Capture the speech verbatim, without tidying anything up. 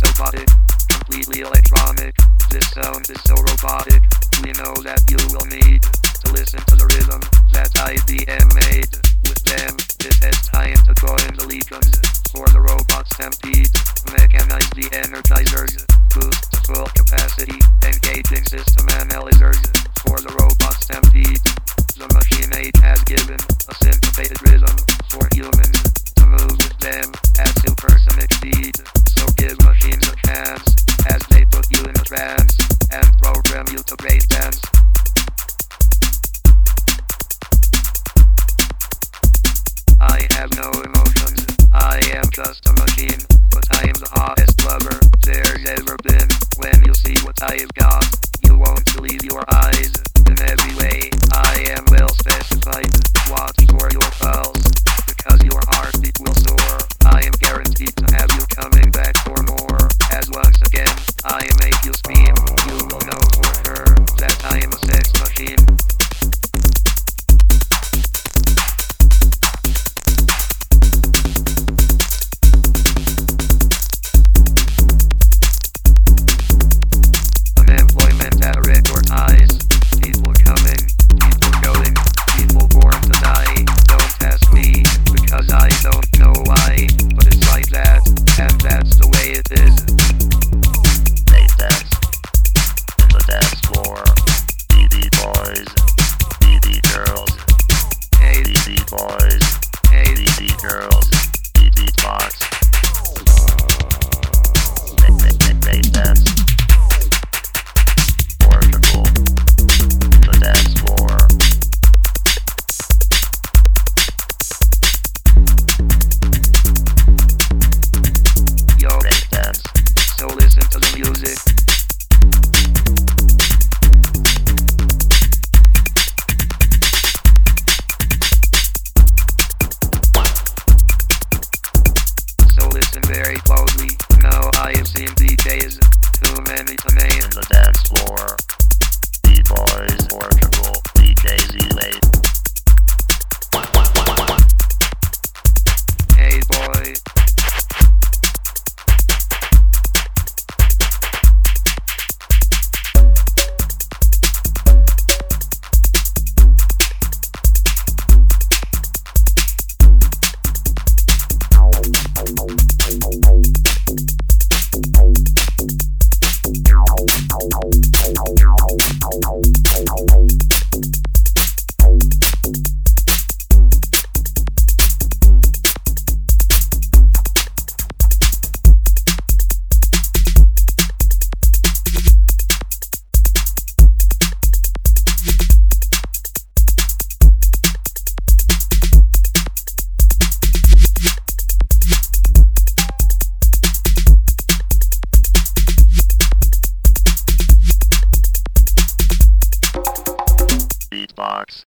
Sobotic, completely electronic. This sound is so robotic. We know that you will need to listen to the rhythm that I B M made. With them, it is time to join the legions for the robot stampede. Mechanize the energizers, boost to full capacity, engaging system analyzers for the robot stampede. The machine age has given a syncopated rhythm for humans to move with them at supersonic speed. So give machines a chance as they put you in a trance and program you to break dance. I have no emotions, I am just a machine, but I am the hottest lover there's ever been. When you see what I've got, you won't believe your eyes. In every way, I am well specified. Watch for your pulse, because your heartbeat will soar. I am guaranteed to have you coming back for more. As once again, I make you scream, you will know for sure that I am a sex machine. Unemployment at a record highs. People coming, people going, people born to die. Don't ask me, because I don't know why. But it's like that, and that's the way it is. They dance in the dance floor. B B boys, B B girls, Hey, B B boys, hey, B B girls, B B box. They, they, they, they dance. Portugal, the dance floor. yo, They dance. so listen to the music. So listen very closely. Now I have seen D Js, too many to name. In the dance floor. B-boys, Portugal, D J Z-Late. Hey boy, Beatbox.